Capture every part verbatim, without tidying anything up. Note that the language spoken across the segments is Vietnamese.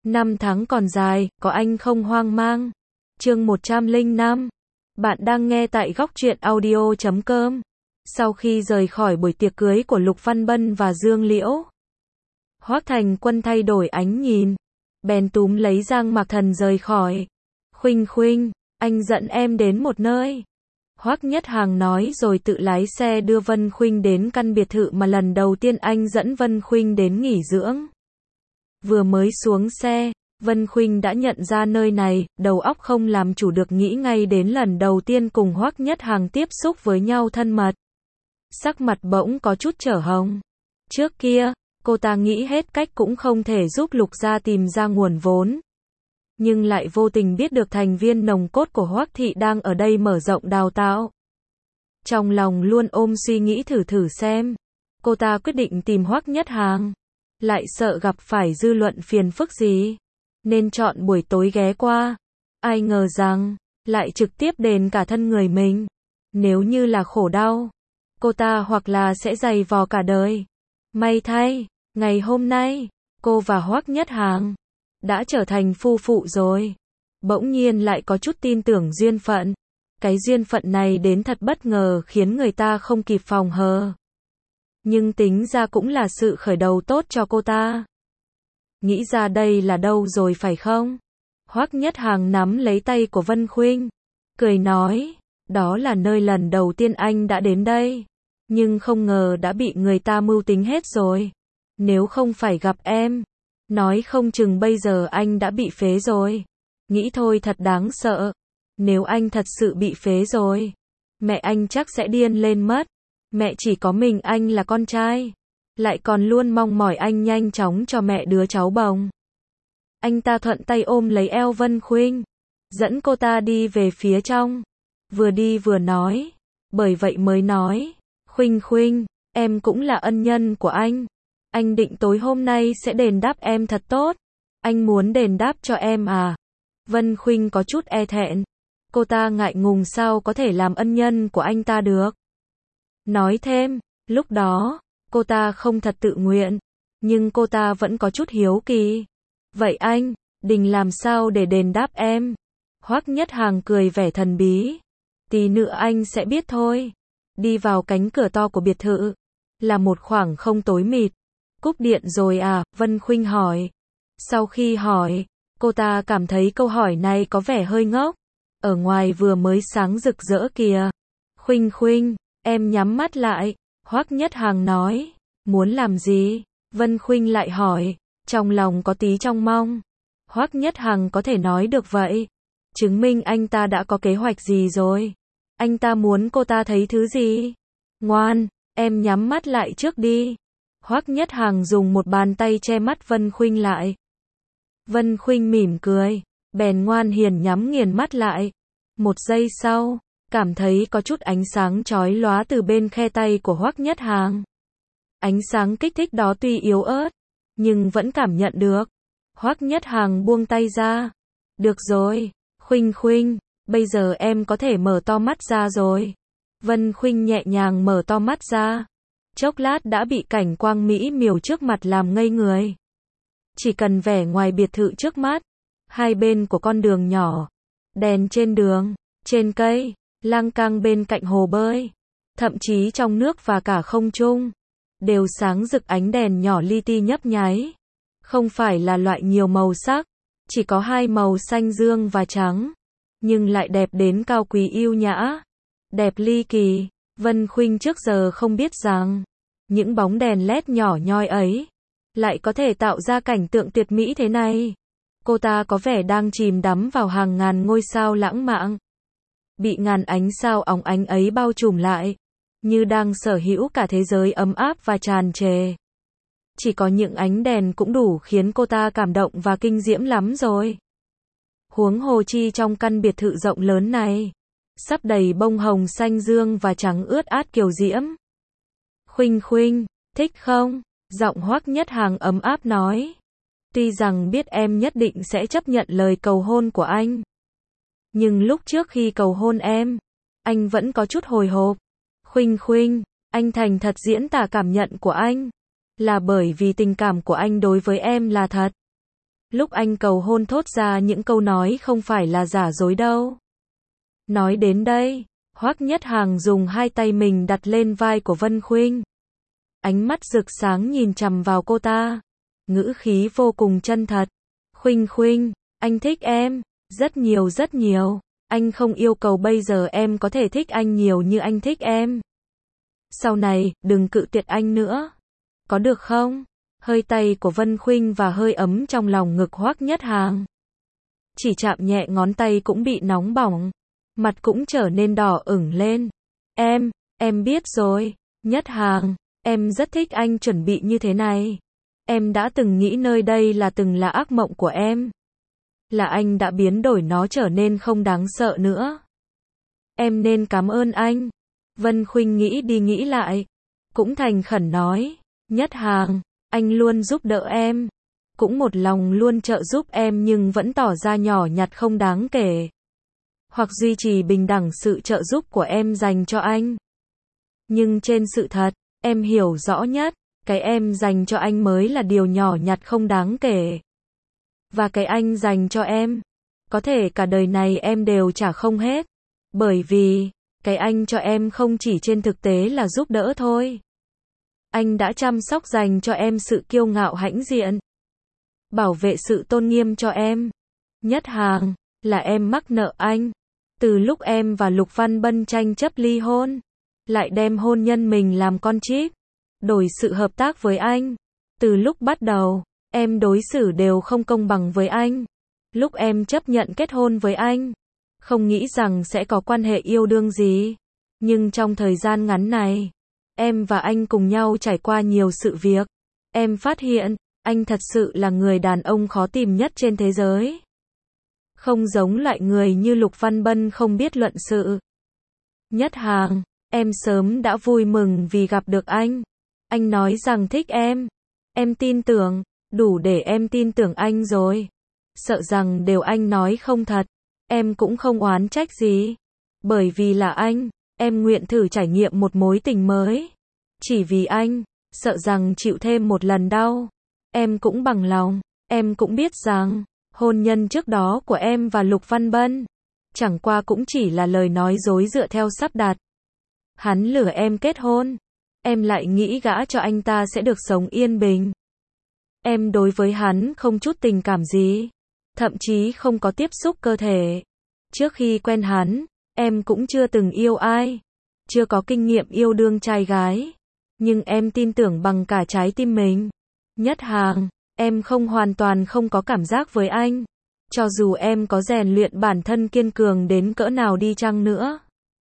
Năm tháng còn dài, có anh không hoang mang. Chương một trăm lẻ năm. Bạn đang nghe tại góc truyện audio chấm com. Sau khi rời khỏi buổi tiệc cưới của Lục Văn Bân và Dương Liễu, Hoắc Thành Quân thay đổi ánh nhìn, bèn túm lấy Giang Mạc Thần rời khỏi. Khuynh Khuynh, anh dẫn em đến một nơi. Hoắc Nhất Hàng nói rồi tự lái xe đưa Vân Khuynh đến căn biệt thự mà lần đầu tiên anh dẫn Vân Khuynh đến nghỉ dưỡng. Vừa mới xuống xe, Vân Khuynh đã nhận ra nơi này, đầu óc không làm chủ được nghĩ ngay đến lần đầu tiên cùng Hoắc Nhất Hàng tiếp xúc với nhau thân mật. Sắc mặt bỗng có chút trở hồng. Trước kia, cô ta nghĩ hết cách cũng không thể giúp Lục gia tìm ra nguồn vốn. Nhưng lại vô tình biết được thành viên nòng cốt của Hoắc thị đang ở đây mở rộng đào tạo. Trong lòng luôn ôm suy nghĩ thử thử xem. Cô ta quyết định tìm Hoắc Nhất Hàng. Lại sợ gặp phải dư luận phiền phức gì, nên chọn buổi tối ghé qua. Ai ngờ rằng, lại trực tiếp đền cả thân người mình. Nếu như là khổ đau, cô ta hoặc là sẽ dày vò cả đời. May thay, ngày hôm nay, cô và Hoắc Nhất Hàng đã trở thành phu phụ rồi. Bỗng nhiên lại có chút tin tưởng duyên phận. Cái duyên phận này đến thật bất ngờ khiến người ta không kịp phòng hờ. Nhưng tính ra cũng là sự khởi đầu tốt cho cô ta. Nghĩ ra đây là đâu rồi phải không? Hoắc Nhất Hàng nắm lấy tay của Vân Khuynh, cười nói, đó là nơi lần đầu tiên anh đã đến đây. Nhưng không ngờ đã bị người ta mưu tính hết rồi. Nếu không phải gặp em, nói không chừng bây giờ anh đã bị phế rồi. Nghĩ thôi thật đáng sợ. Nếu anh thật sự bị phế rồi, mẹ anh chắc sẽ điên lên mất. Mẹ chỉ có mình anh là con trai, lại còn luôn mong mỏi anh nhanh chóng cho mẹ đứa cháu bồng. Anh ta thuận tay ôm lấy eo Vân Khuynh, dẫn cô ta đi về phía trong. Vừa đi vừa nói, bởi vậy mới nói, Khuynh Khuynh, em cũng là ân nhân của anh. Anh định tối hôm nay sẽ đền đáp em thật tốt. Anh muốn đền đáp cho em à? Vân Khuynh có chút e thẹn. Cô ta ngại ngùng sao có thể làm ân nhân của anh ta được. Nói thêm, lúc đó, cô ta không thật tự nguyện, nhưng cô ta vẫn có chút hiếu kỳ. Vậy anh, định làm sao để đền đáp em? Hoắc Nhất Hàng cười vẻ thần bí. Tí nữa anh sẽ biết thôi. Đi vào cánh cửa to của biệt thự, là một khoảng không tối mịt. Cúp điện rồi à? Vân Khuynh hỏi. Sau khi hỏi, cô ta cảm thấy câu hỏi này có vẻ hơi ngốc. Ở ngoài vừa mới sáng rực rỡ kìa. Khuynh Khuynh, em nhắm mắt lại. Hoắc Nhất Hàng nói. Muốn làm gì? Vân Khuynh lại hỏi. Trong lòng có tí trông mong. Hoắc Nhất Hàng có thể nói được vậy. Chứng minh anh ta đã có kế hoạch gì rồi. Anh ta muốn cô ta thấy thứ gì? Ngoan, em nhắm mắt lại trước đi. Hoắc Nhất Hàng dùng một bàn tay che mắt Vân Khuynh lại. Vân Khuynh mỉm cười, bèn ngoan hiền nhắm nghiền mắt lại. Một giây sau, cảm thấy có chút ánh sáng chói lóa từ bên khe tay của Hoắc Nhất Hàng. Ánh sáng kích thích đó tuy yếu ớt, nhưng vẫn cảm nhận được. Hoắc Nhất Hàng buông tay ra. Được rồi, Khuynh Khuynh, bây giờ em có thể mở to mắt ra rồi. Vân Khuynh nhẹ nhàng mở to mắt ra. Chốc lát đã bị cảnh quang mỹ miều trước mặt làm ngây người. Chỉ cần vẻ ngoài biệt thự trước mắt, hai bên của con đường nhỏ, đèn trên đường, trên cây, lang cang bên cạnh hồ bơi, thậm chí trong nước và cả không trung, đều sáng rực ánh đèn nhỏ li ti nhấp nháy. Không phải là loại nhiều màu sắc, chỉ có hai màu xanh dương và trắng, nhưng lại đẹp đến cao quý yêu nhã, đẹp ly kỳ. Vân Khuynh trước giờ không biết rằng, những bóng đèn led nhỏ nhoi ấy, lại có thể tạo ra cảnh tượng tuyệt mỹ thế này. Cô ta có vẻ đang chìm đắm vào hàng ngàn ngôi sao lãng mạn. Bị ngàn ánh sao óng ánh ấy bao trùm lại, như đang sở hữu cả thế giới ấm áp và tràn trề. Chỉ có những ánh đèn cũng đủ khiến cô ta cảm động và kinh diễm lắm rồi. Huống hồ chi trong căn biệt thự rộng lớn này, sắp đầy bông hồng xanh dương và trắng ướt át kiều diễm. Khuynh Khuynh, thích không? Giọng Hoắc Nhất Hàng ấm áp nói. Tuy rằng biết em nhất định sẽ chấp nhận lời cầu hôn của anh, nhưng lúc trước khi cầu hôn em, anh vẫn có chút hồi hộp. Khuynh Khuynh, anh thành thật diễn tả cảm nhận của anh, là bởi vì tình cảm của anh đối với em là thật. Lúc anh cầu hôn thốt ra những câu nói không phải là giả dối đâu. Nói đến đây, Hoắc Nhất Hàng dùng hai tay mình đặt lên vai của Vân Khuynh. Ánh mắt rực sáng nhìn chằm vào cô ta. Ngữ khí vô cùng chân thật. Khuynh Khuynh, anh thích em, rất nhiều rất nhiều. Anh không yêu cầu bây giờ em có thể thích anh nhiều như anh thích em. Sau này, đừng cự tuyệt anh nữa. Có được không? Hơi tay của Vân Khuynh và hơi ấm trong lòng ngực Hoắc Nhất Hàng. Chỉ chạm nhẹ ngón tay cũng bị nóng bỏng. Mặt cũng trở nên đỏ ửng lên. Em, em biết rồi. Nhất Hàng, em rất thích anh chuẩn bị như thế này. Em đã từng nghĩ nơi đây là từng là ác mộng của em. Là anh đã biến đổi nó trở nên không đáng sợ nữa. Em nên cảm ơn anh. Vân Khuynh nghĩ đi nghĩ lại. Cũng thành khẩn nói. Nhất Hàng, anh luôn giúp đỡ em. Cũng một lòng luôn trợ giúp em nhưng vẫn tỏ ra nhỏ nhặt không đáng kể. Hoặc duy trì bình đẳng sự trợ giúp của em dành cho anh. Nhưng trên sự thật, em hiểu rõ nhất, cái em dành cho anh mới là điều nhỏ nhặt không đáng kể. Và cái anh dành cho em, có thể cả đời này em đều trả không hết. Bởi vì, cái anh cho em không chỉ trên thực tế là giúp đỡ thôi. Anh đã chăm sóc dành cho em sự kiêu ngạo hãnh diện. Bảo vệ sự tôn nghiêm cho em. Nhất Hàng, là em mắc nợ anh. Từ lúc em và Lục Văn Bân tranh chấp ly hôn, lại đem hôn nhân mình làm con chip, đổi sự hợp tác với anh. Từ lúc bắt đầu, em đối xử đều không công bằng với anh. Lúc em chấp nhận kết hôn với anh, không nghĩ rằng sẽ có quan hệ yêu đương gì. Nhưng trong thời gian ngắn này, em và anh cùng nhau trải qua nhiều sự việc. Em phát hiện, anh thật sự là người đàn ông khó tìm nhất trên thế giới. Không giống loại người như Lục Văn Bân không biết luận sự. Nhất Hàng, em sớm đã vui mừng vì gặp được anh. Anh nói rằng thích em. Em tin tưởng, đủ để em tin tưởng anh rồi. Sợ rằng đều anh nói không thật, em cũng không oán trách gì. Bởi vì là anh, em nguyện thử trải nghiệm một mối tình mới. Chỉ vì anh, sợ rằng chịu thêm một lần đau. Em cũng bằng lòng, em cũng biết rằng, hôn nhân trước đó của em và Lục Văn Bân, chẳng qua cũng chỉ là lời nói dối dựa theo sắp đặt. Hắn lừa em kết hôn, em lại nghĩ gả cho anh ta sẽ được sống yên bình. Em đối với hắn không chút tình cảm gì, thậm chí không có tiếp xúc cơ thể. Trước khi quen hắn, em cũng chưa từng yêu ai, chưa có kinh nghiệm yêu đương trai gái. Nhưng em tin tưởng bằng cả trái tim mình. Nhất Hàng, em không hoàn toàn không có cảm giác với anh. Cho dù em có rèn luyện bản thân kiên cường đến cỡ nào đi chăng nữa.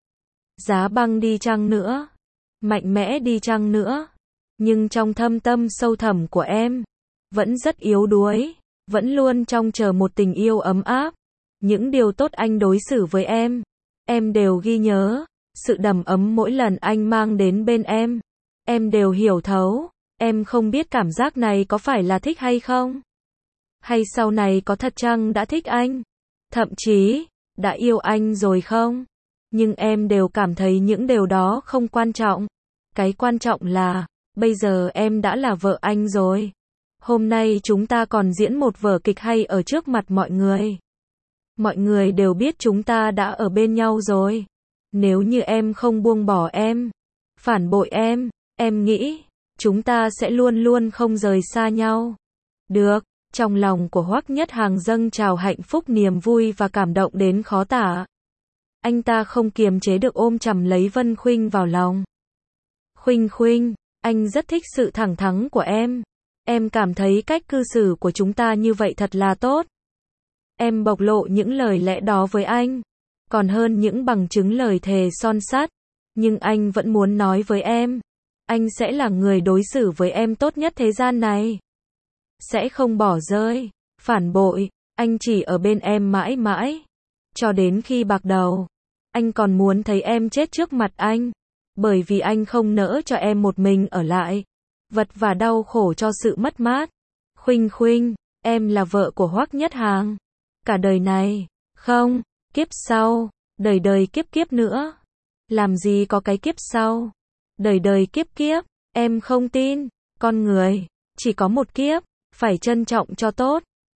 Giá băng đi chăng nữa. Mạnh mẽ đi chăng nữa. Nhưng trong thâm tâm sâu thẳm của em, vẫn rất yếu đuối. Vẫn luôn trông chờ một tình yêu ấm áp. Những điều tốt anh đối xử với em, em đều ghi nhớ. Sự đầm ấm mỗi lần anh mang đến bên em, em đều hiểu thấu. Em không biết cảm giác này có phải là thích hay không? Hay sau này có thật chăng đã thích anh? Thậm chí, đã yêu anh rồi không? Nhưng em đều cảm thấy những điều đó không quan trọng. Cái quan trọng là, bây giờ em đã là vợ anh rồi. Hôm nay chúng ta còn diễn một vở kịch hay ở trước mặt mọi người. Mọi người đều biết chúng ta đã ở bên nhau rồi. Nếu như em không buông bỏ em, phản bội em, em nghĩ, chúng ta sẽ luôn luôn không rời xa nhau. Được, trong lòng của Hoắc Nhất Hàng dâng trào hạnh phúc niềm vui và cảm động đến khó tả. Anh ta không kiềm chế được ôm chầm lấy Vân Khuynh vào lòng. Khuynh Khuynh, anh rất thích sự thẳng thắn của em. Em cảm thấy cách cư xử của chúng ta như vậy thật là tốt. Em bộc lộ những lời lẽ đó với anh, còn hơn những bằng chứng lời thề son sắt. Nhưng anh vẫn muốn nói với em, anh sẽ là người đối xử với em tốt nhất thế gian này. Sẽ không bỏ rơi, phản bội, anh chỉ ở bên em mãi mãi. Cho đến khi bạc đầu, anh còn muốn thấy em chết trước mặt anh. Bởi vì anh không nỡ cho em một mình ở lại, vật và đau khổ cho sự mất mát. Khuynh Khuynh, em là vợ của Hoắc Nhất Hàng. Cả đời này, không, kiếp sau, đời đời kiếp kiếp nữa. Làm gì có cái kiếp sau? Đời đời kiếp kiếp, em không tin. Con người, chỉ có một kiếp, phải trân trọng cho tốt.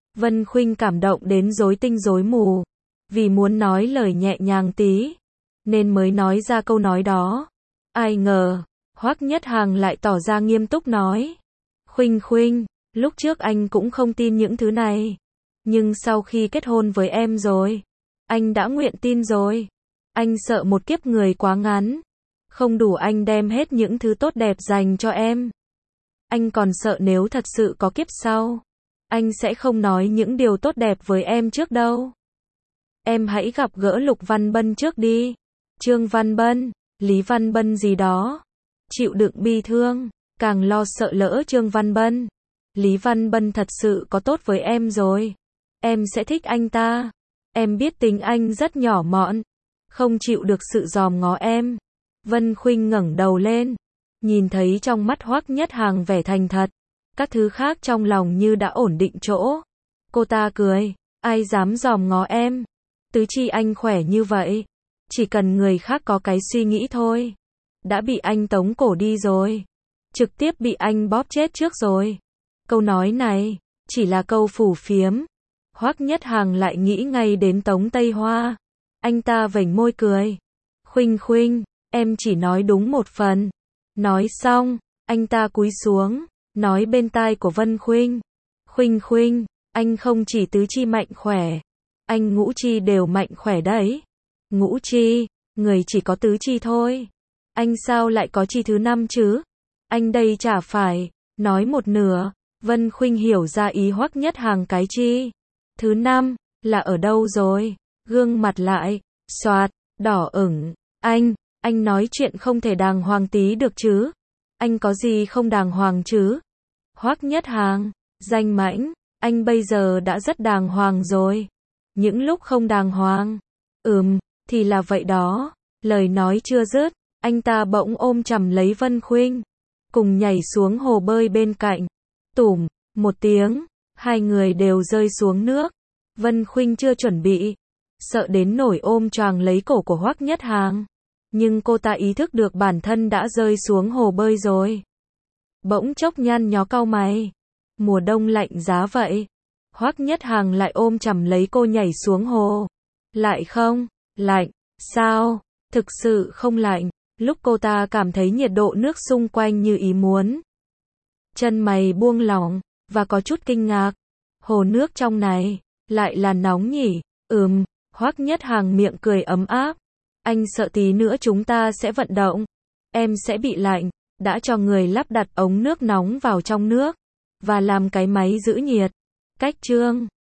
Vân Khuynh cảm động đến rối tinh rối mù. Vì muốn nói lời nhẹ nhàng tí, nên mới nói ra câu nói đó. Ai ngờ, Hoắc Nhất Hằng lại tỏ ra nghiêm túc nói. Khuynh Khuynh, lúc trước anh cũng không tin những thứ này. Nhưng sau khi kết hôn với em rồi, anh đã nguyện tin rồi. Anh sợ một kiếp người quá ngắn. Không đủ anh đem hết những thứ tốt đẹp dành cho em. Anh còn sợ nếu thật sự có kiếp sau, anh sẽ không nói những điều tốt đẹp với em trước đâu. Em hãy gặp gỡ Lục Văn Bân trước đi. Trương Văn Bân, Lý Văn Bân gì đó. Chịu đựng bi thương, càng lo sợ lỡ Trương Văn Bân, Lý Văn Bân thật sự có tốt với em rồi. Em sẽ thích anh ta. Em biết tính anh rất nhỏ mọn, không chịu được sự dòm ngó em. Vân Khuynh ngẩng đầu lên, nhìn thấy trong mắt Hoắc Nhất Hằng vẻ thành thật, các thứ khác trong lòng như đã ổn định chỗ. Cô ta cười, ai dám dòm ngó em? Tứ chi anh khỏe như vậy, chỉ cần người khác có cái suy nghĩ thôi, đã bị anh tống cổ đi rồi, trực tiếp bị anh bóp chết trước rồi. Câu nói này chỉ là câu phủ phiếm. Hoắc Nhất Hằng lại nghĩ ngay đến Tống Tây Hoa. Anh ta vểnh môi cười. Khuynh Khuynh, em chỉ nói đúng một phần. Nói xong, anh ta cúi xuống, nói bên tai của Vân Khuynh. Khuynh Khuynh, anh không chỉ tứ chi mạnh khỏe, anh ngũ chi đều mạnh khỏe đấy. Ngũ chi, người chỉ có tứ chi thôi. Anh sao lại có chi thứ năm chứ? Anh đây chả phải nói một nửa. Vân Khuynh hiểu ra ý Hoắc Nhất Hằng cái chi thứ năm là ở đâu rồi. Gương mặt lại xoạt đỏ ửng. Anh, anh nói chuyện không thể đàng hoàng tí được chứ? Anh có gì không đàng hoàng chứ? Hoắc Nhất Hằng, danh mãnh, anh bây giờ đã rất đàng hoàng rồi. Những lúc không đàng hoàng, ừm, thì là vậy đó. Lời nói chưa dứt, anh ta bỗng ôm chầm lấy Vân Khuynh, cùng nhảy xuống hồ bơi bên cạnh. Tủm, một tiếng, hai người đều rơi xuống nước. Vân Khuynh chưa chuẩn bị, sợ đến nổi ôm choàng lấy cổ của Hoắc Nhất Hằng. Nhưng cô ta ý thức được bản thân đã rơi xuống hồ bơi rồi. Bỗng chốc nhăn nhó cau mày. Mùa đông lạnh giá vậy. Hoắc Nhất Hằng lại ôm chầm lấy cô nhảy xuống hồ. Lại không, lạnh, sao? Thực sự không lạnh. Lúc cô ta cảm thấy nhiệt độ nước xung quanh như ý muốn. Chân mày buông lỏng, và có chút kinh ngạc. Hồ nước trong này, lại là nóng nhỉ? Ừm, Hoắc Nhất Hằng miệng cười ấm áp. Anh sợ tí nữa chúng ta sẽ vận động, em sẽ bị lạnh. Đã cho người lắp đặt ống nước nóng vào trong nước, và làm cái máy giữ nhiệt. Cách chương